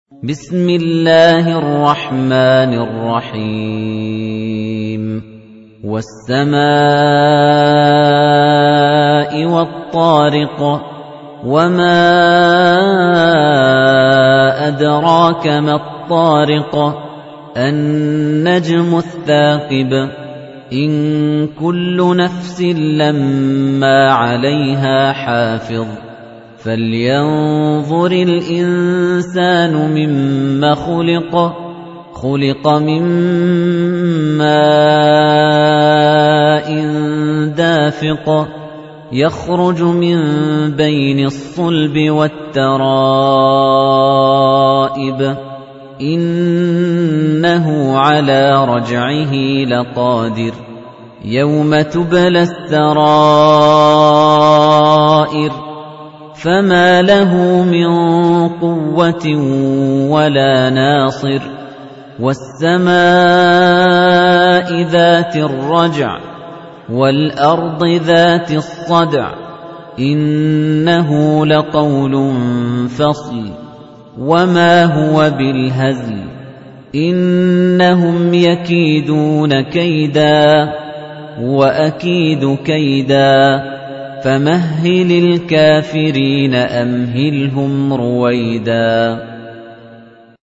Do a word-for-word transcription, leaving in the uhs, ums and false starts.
بسم الله الرحمن الرحيم والسماء والطارق وما أدراك ما الطارق النجم الثاقب إن كل نفس لما عليها حافظ فلينظر الإنسان مما خلق خلق من ماء دافق يخرج من بين الصلب والترائب إنه على رجعه لقادر يوم تبلى السرائر فما له من قوة ولا ناصر والسماء ذات الرجع والأرض ذات الصدع إنه لقول فصل وما هو بالهزل إنهم يكيدون كيدا وأكيد كيدا فمهل الكافرين أمهلهم رويدا